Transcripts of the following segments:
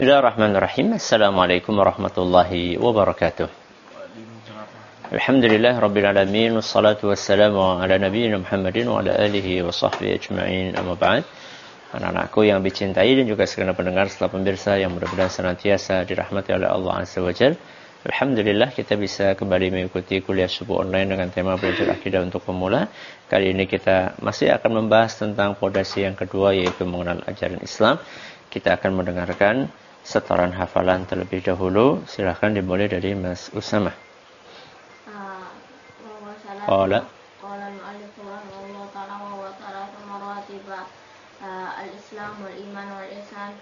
Bismillahirrahmanirrahim. Assalamualaikum warahmatullahi wabarakatuh. Alhamdulillah rabbil alamin, wassalatu wassalamu ala nabiyyina Muhammadin wa ala alihi wa sahbihi ajma'in, amma ba'd. Anak-anakku yang dicintai dan juga segenap pendengar serta pemirsa yang mudah-mudahan senantiasa dirahmati oleh Allah Azza wa Jalla. Alhamdulillah kita bisa kembali mengikuti kuliah subuh online dengan tema belajar akidah untuk pemula. Kali ini kita masih akan membahas tentang pondasi yang kedua, yaitu mengenal ajaran Islam. Kita akan mendengarkan setoran hafalan terlebih dahulu. Silahkan dimulai dari Mas Usama. Qala al-mu'allif rahimahullah ta'ala wa ta'ala maratib al-islam wal iman wal ihsan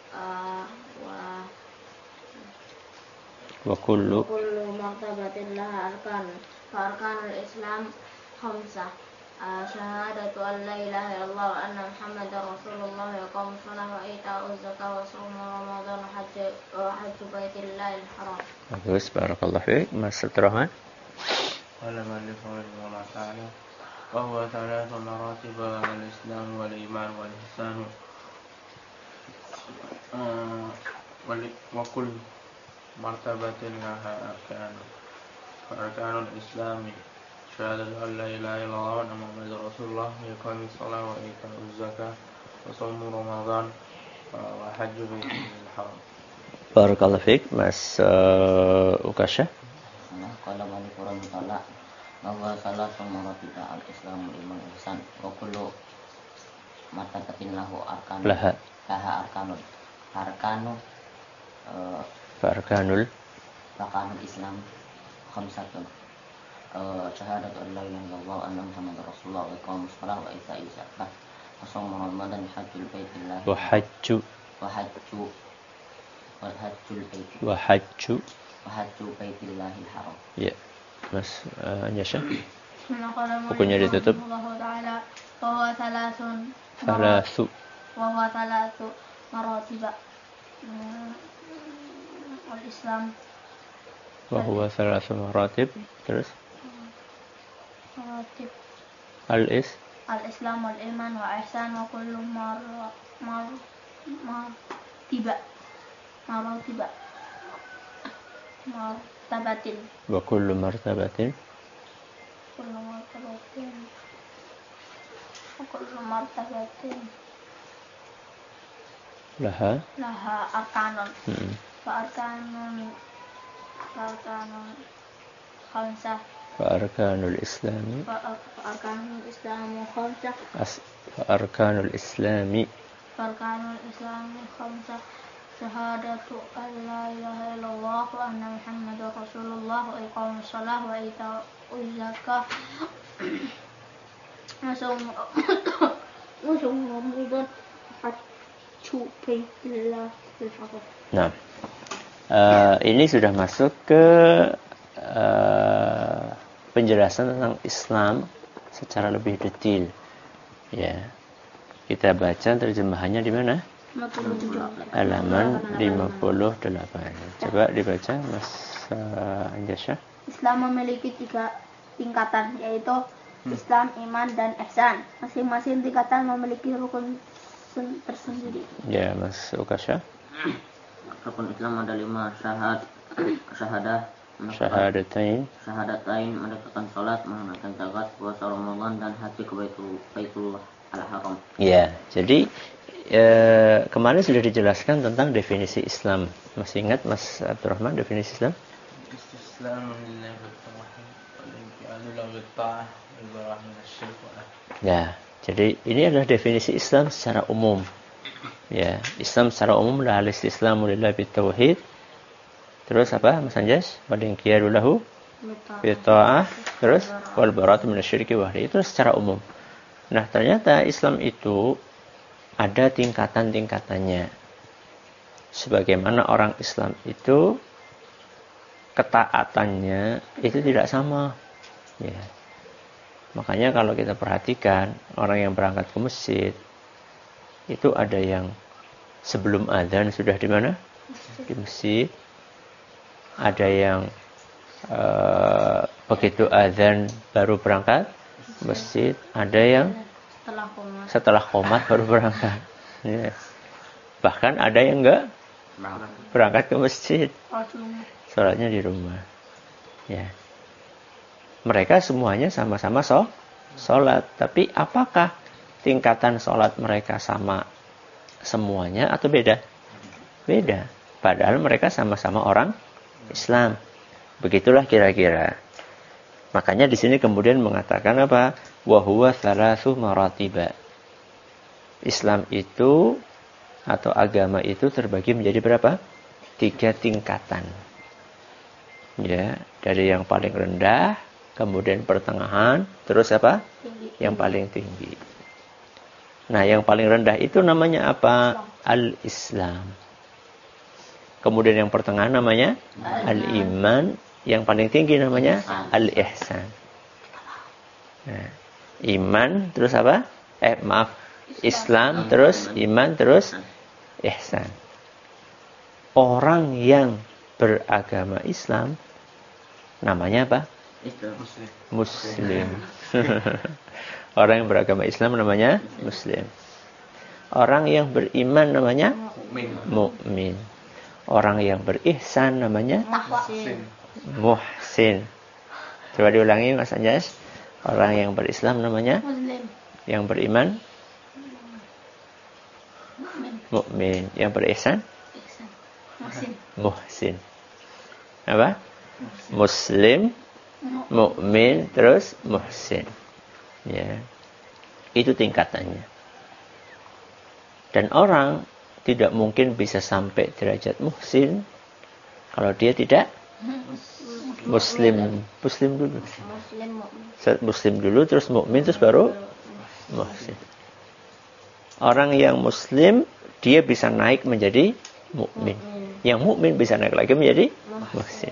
wa kullu martabatin laha arkan. Fa arkanul islam khamsah. Syahadatu an la ilaha illallah wa anna Muhammadar Rasulullah wa iqamus shalah wa ita'uz zakah wa shaum Ramadan wa hajju baitillahil haram. Bagus, barakallahu fiik. Mas Abdurrahman. Qala al-mu'allif rahimahullah ta'ala wa huwa thalathu maratib al-islam wal iman wal ihsan wa kullu martabatin laha arkan. Fa arkanul islami syahadatu an la ilaha illallah wa anna Muhammadar Rasulullah wa iqamis shalah wa ita'uz zakah wa shaum Ramadan wa hajju baitillahil haram. Barakallahu fiik. Mas Ukasha. Qala al-mu'allif rahimahullah bahwa salah maratib al-islam wal iman wal ihsan wa kullu martabatin lahu arkan laha arkanul islam khamsatun. Syahadatu an la ilaha illallah wa anna Muhammadar Rasulullah wa iqamus shalah wa ita'uz zakah wa shaum Ramadan wa hajjul baitillah wa hajju baitillahil haram. Ya. Mas Anjasha. Bukunya ditutup. Wa thalathu maratib al-islam Wa huwa thalathu maratib. Terus maratib al-islam wal iman wa ihsan wa kullu martabatin wa kullu martabatin laha arkanun. Fa arkanul islami khamsah. Syahadatu an la ilaha illallah wa anna Muhammadar Rasulullah wa iqamus shalah wa ita'uz zakah wa shaum Ramadan hajju baitillahil haram. Nah, ini sudah masuk ke penjelasan tentang Islam secara lebih detail. Ya, kita baca terjemahannya di mana? Halaman 58. Coba dibaca, Mas Anjasha. Islam memiliki 3 tingkatan, yaitu Islam, iman, dan ihsan. Masing-masing tingkatan memiliki rukun tersendiri. Ya, Mas Ukasha. Rukun Islam ada 5: syahadatain, menegakkan salat, menunaikan zakat, puasa Ramadan, dan haji ke Baitullah al-Haram. Ya, jadi kemarin sudah dijelaskan tentang definisi Islam. Masih ingat Mas Abdurrahman definisi Islam? Ya, jadi ini adalah definisi Islam secara umum. Ya, Islam secara umum adalah al-istislamu lillahi bitauhid. Terus apa, Mas Anjas? Wadin qiyadu lahu bita'ah. Terus wal bara'atu minasyirki wahdi. Itu secara umum. Nah, ternyata Islam itu ada tingkatan-tingkatannya. Sebagaimana orang Islam itu ketaatannya itu tidak sama. Ya. Makanya kalau kita perhatikan orang yang berangkat ke masjid itu ada yang sebelum adzan sudah di mana? Di masjid. Ada yang begitu adzan baru berangkat ke masjid. Ada yang setelah qomat baru berangkat. Ya. Bahkan ada yang enggak Berangkat ke masjid. Sholatnya di rumah. Ya. Mereka semuanya sama-sama sholat. Tapi apakah tingkatan sholat mereka sama semuanya atau beda? Beda. Padahal mereka sama-sama orang Islam. Begitulah kira-kira. Makanya di sini kemudian mengatakan apa? Wa huwa thalathu maratiba. Islam itu atau agama itu terbagi menjadi berapa? 3 tingkatan. Ya, dari yang paling rendah, kemudian pertengahan, terus apa? Yang paling tinggi. Nah, yang paling rendah itu namanya apa? Al-Islam. Kemudian yang pertengahan namanya Al-Iman. Yang paling tinggi namanya Al-Ihsan. Nah, iman terus apa? Islam terus iman terus ihsan. Orang yang beragama Islam namanya apa? Muslim. Orang yang beragama Islam namanya Muslim. Orang yang beriman namanya mukmin. Orang yang berihsan namanya Muhsin. Coba diulangi Mas Anjas. Orang yang berislam namanya Muslim. Yang beriman mukmin. Yang berihsan Muhsin. Apa? Muslim, mukmin, terus muhsin. Ya. Itu tingkatannya. Dan orang tidak mungkin bisa sampai derajat muhsin kalau dia tidak Muslim dulu. Muslim dulu, terus mukmin, terus baru muhsin. Orang yang Muslim dia bisa naik menjadi mukmin. Yang mukmin bisa naik lagi menjadi muhsin.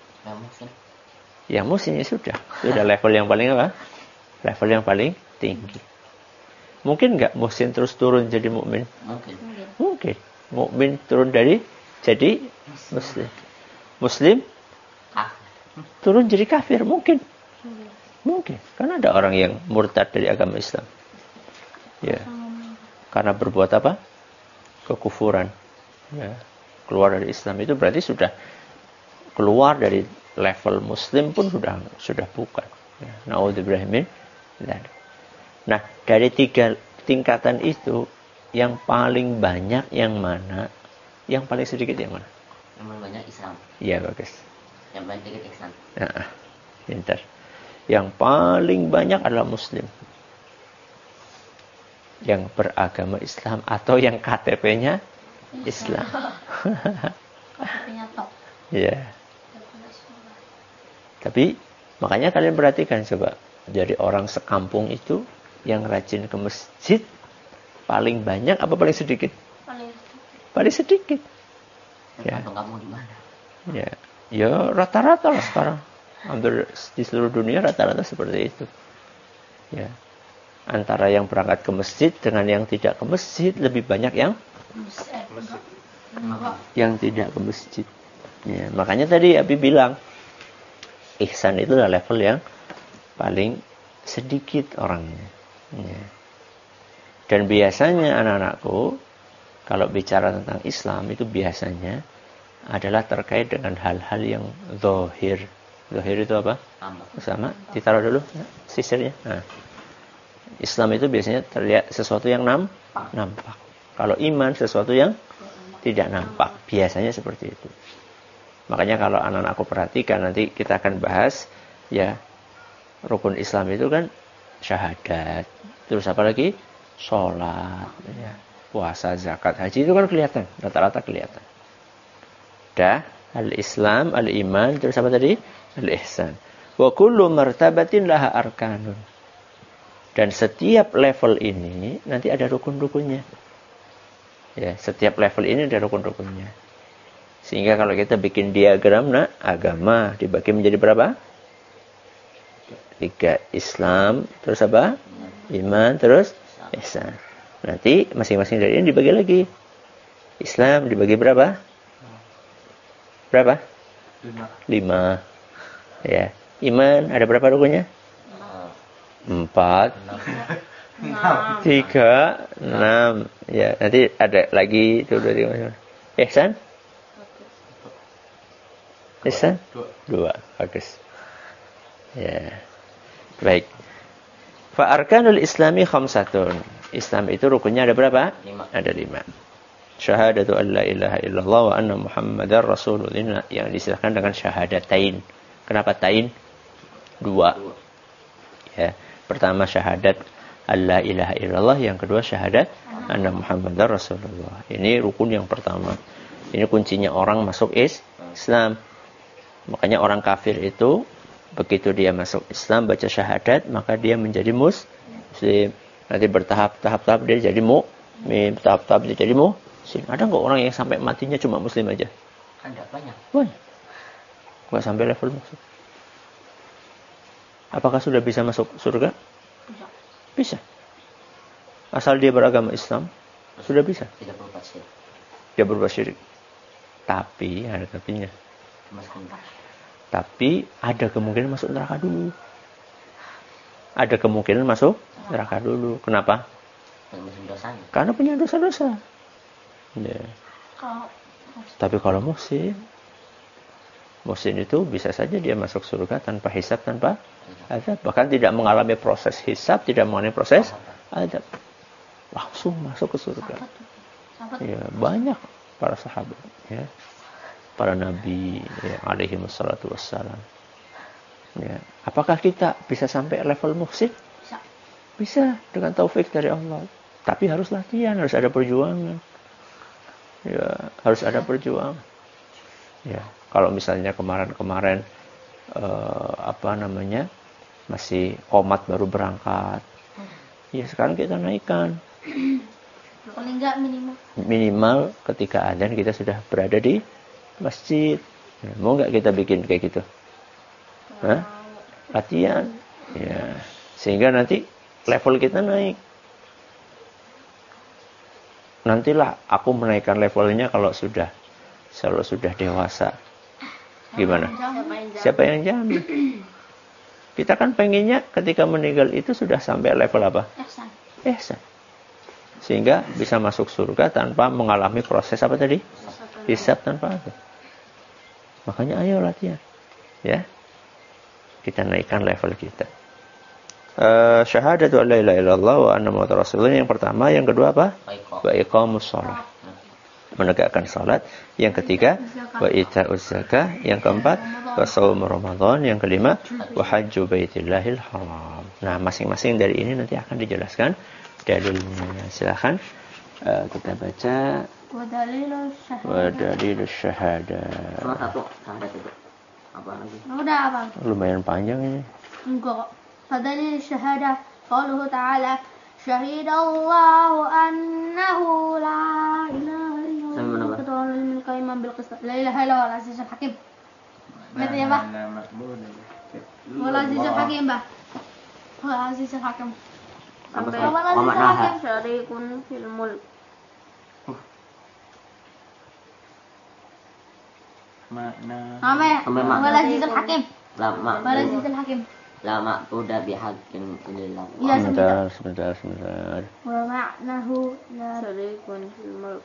Yang muhsin ya sudah level yang paling apa? Level yang paling tinggi. Mungkin nggak muhsin terus turun jadi mukmin? Mungkin. Mukmin turun jadi Muslim. Muslim turun jadi kafir, mungkin. Karena ada orang yang murtad dari agama Islam. Ya. Karena berbuat apa? Kekufuran. Ya. Keluar dari Islam itu berarti sudah keluar dari level Muslim pun sudah bukan. Ya. Naudzubillah min dzalik. Nah, dari 3 tingkatan itu yang paling banyak yang mana? Yang paling sedikit yang mana? Yang paling banyak Islam. Iya, bagus. Yang paling sedikit Ihsan. Nah, pintar. Yang paling banyak adalah Muslim. Yang beragama Islam atau yang KTP-nya Islam. KTP-nya top. Ya. Tapi makanya kalian perhatikan coba, dari orang sekampung itu yang rajin ke masjid paling banyak apa paling sedikit? Paling sedikit. Ya. Kamu di mana? Ya rata-rata lah sekarang. Hampir di seluruh dunia rata-rata seperti itu. Ya. Antara yang berangkat ke masjid dengan yang tidak ke masjid lebih banyak yang tidak ke masjid. Ya, makanya tadi Abi bilang ihsan itu adalah level yang paling sedikit orangnya. Ya. Dan biasanya anak-anakku kalau bicara tentang Islam itu biasanya adalah terkait dengan hal-hal yang zahir. Zahir itu apa? Sama. Ditaruh dulu sisirnya. Nah. Islam itu biasanya terlihat sesuatu yang nampak. Kalau iman sesuatu yang tidak nampak. Biasanya seperti itu. Makanya kalau anak-anakku perhatikan nanti kita akan bahas ya rukun Islam itu kan syahadat. Terus apa lagi? Sholat, ya. Puasa, zakat, haji itu kan kelihatan, rata-rata kelihatan. Dah, al-Islam, al-iman, terus apa tadi? Al-ihsan. Wa kullu martabatin laha arkanun. Dan setiap level ini nanti ada rukun-rukunnya. Ya, setiap level ini ada rukun-rukunnya. Sehingga kalau kita bikin diagram, agama dibagi menjadi berapa? 3. Islam, terus apa? Iman, terus ihsan. Nanti masing-masing dari ini dibagi lagi. Islam dibagi berapa? Berapa? 5. Ya. Iman ada berapa rukunnya? 4. 3, 6. Ya, nanti ada lagi 2, 3, 4. Ihsan Ihsan? 2. Bagus. Ya. Baik. Fa arkanul islami khamsatun. Islam itu rukunnya ada berapa? 5. Ada 5. Syahadatu an la ilaha illallah wa anna muhammadar rasulullah, yang disahkan dengan syahadatain. Kenapa tain? 2. Ya. Pertama syahadat an la ilaha illallah, yang kedua syahadat anna muhammadar rasulullah. Ini rukun yang pertama. Ini kuncinya orang masuk Islam. Makanya orang kafir itu begitu dia masuk Islam baca syahadat, maka dia menjadi muslim. Nanti bertahap-tahap dia jadi mukmin, tahap-tahap dia jadi muslim. Ada enggak orang yang sampai matinya cuma muslim aja? Ada banyak. Banyak. Enggak sampai level muslim. Apakah sudah bisa masuk surga? Bisa. Asal dia beragama Islam, sudah bisa. Tidak berbuat syirik. Dia berbuat syirik. Tapi ada tapinya. Tapi ada kemungkinan masuk neraka dulu. Ada kemungkinan masuk neraka dulu. Kenapa? Karena punya dosa-dosa. Ya. Tapi kalau muhsin itu bisa saja dia masuk surga tanpa hisab, tanpa azab. Bahkan tidak mengalami proses hisab, tidak mengalami proses azab. Langsung masuk ke surga. Ya, banyak para sahabat. Ya. Para nabi, ya, alaihi wassalatu wassalam. Ya. Apakah kita bisa sampai level muhsin? Bisa dengan taufik dari Allah. Tapi harus latihan, harus ada perjuangan. Ya, harus ada perjuangan. Ya, kalau misalnya kemarin masih komat baru berangkat. Ya, sekarang kita naikkan. Paling enggak Minimal ketika adzan kita sudah berada di masjid. Mau nggak kita bikin kayak gitu? Hah? Latihan. Ya. Sehingga nanti level kita naik. Nantilah aku menaikkan levelnya kalau sudah dewasa. Gimana? Siapa yang jamin? Kita kan pengennya ketika meninggal itu sudah sampai level apa? Ihsan. Sehingga bisa masuk surga tanpa mengalami proses apa tadi? Hisab tanpa apa. Makanya ayo latihan. Ya. Kita naikkan level kita. Syahadatu an la ilaha illallah wa anna muhammadar rasulullah yang pertama, yang kedua apa? Wa iqamus shalah. Menegakkan salat. Yang ketiga, wa ita'uz zakah. Yang keempat, wa shaum ramadan. Yang kelima, wa hajju baitillahil haram. Nah, masing-masing dari ini nanti akan dijelaskan dalilnya. Silakan kita baca. Wa dalilus syahadah. Cuma satu syahadat itu. Apa lagi? Udah apa? Lumayan panjang ini. Enggak. Fadalil syahadah qauluhu ta'ala syahidallahu annahu la ilaha illallah la ilaha illallah al-azizul hakim. Betul ya, Pak? Wal azizul hakim, Pak. Wal azizul hakim. Sampai wal azizul hakim syarikun fil mulk. Wal azizul hakim. Wal azizul hakim. Lama udah bihakin illallah. Ya, sebentar. Wa ma'nahu la syarikun fil mulk.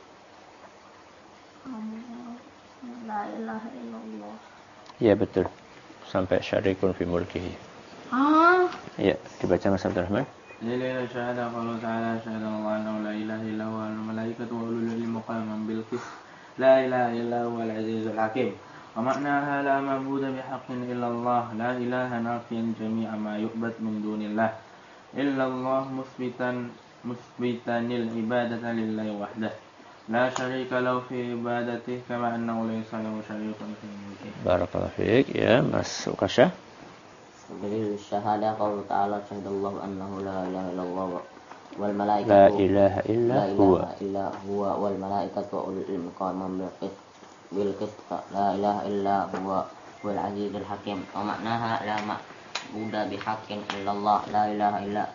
La ilaha illallah. Ya, betul. Sampai syarikun fi mulkihi. Ya, dibaca Mas Abdul Rahman. Lillahi syahada qala ta'ala syahadallahu annahu la ilaha illa huwa wal malaikatu wa ulul ilmi qa'iman bil qist. La ilaha illa huwal azizul hakim. ومعناها لا معبود بحق إلا الله لا إله نافيا جميع ما يعبد من دون الله إلا الله مثبتا العبادة لله وحده لا شريك له في عبادته كما أنه ليس له شريك في ملكه. بارك الله فيك. Ya, Mas Ukasha. Dalil syahadah qaul ta'ala syahadallahu annahu la ilaha illallah wal malaikatu la ilaha illa huwa wal malaikatu wa ulul ilmi qa'iman bil qist la ilaha illa huwa wal azizul hakim. Wa maknaha la ma'budu bihaqqin illallah la ilaha illa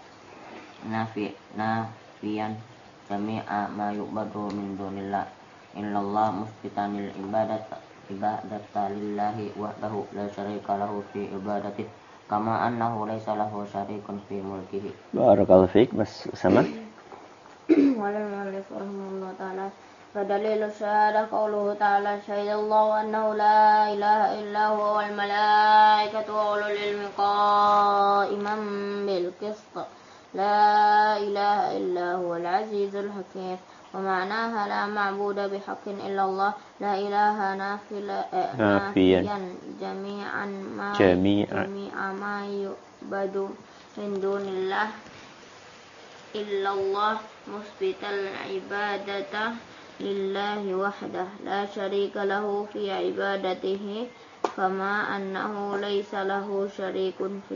nafiyan jami'a ma yu'badu min dunillah illallah musbitanil ibadata lillahi wahdahu la syarika lahu fi ibadatihi kama annahu laysa lahu syarikun fi mulkihi. Barakallahu fiik. Mas Usama. Wal mu'allif rahimahullah ta'ala فدليل الشهادة قوله تعالى شهد الله أنه لا إله إلا هو والملائكة وأولو العلم قائما بالقسط لا إله إلا هو العزيز الحكيم ومعناها لا معبود بحق إلا الله لا إله نافيا جميع ما يعبد من دون الله إلا الله مثبتا العبادة لله وحده لا شريك له في عبادته كما أنه ليس له شريك في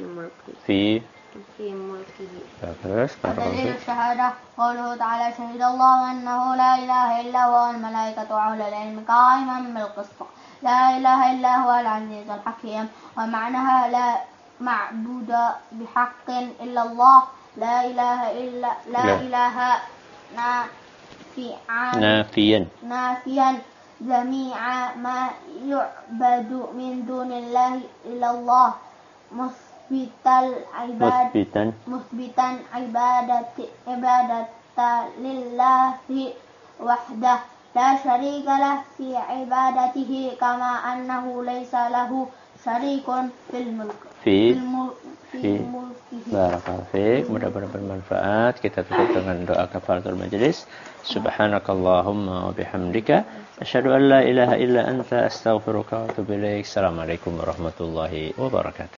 ملكه ودليل الشهادة قوله تعالى شهد الله أنه لا إله إلا هو والملائكة وأولو العلم قائما بالقسط لا إله إلا هو العزيز الحكيم ومعناها لا معبود بحق إلا الله لا إله نافيا جميع ما يعبد من دون الله إلا الله مثبتا عبادة لله وحده لا شريك له في عبادته كما أنه ليس له شريك في الملك Barakallahu fiik, mudah-mudahan bermanfaat. Kita tutup dengan doa kafaratul majelis. Subhanakallahumma wa bihamdika asyhadu an la ilaha illa anta astaghfiruka wa atubu ilaik. Assalamualaikum warahmatullahi wabarakatuh.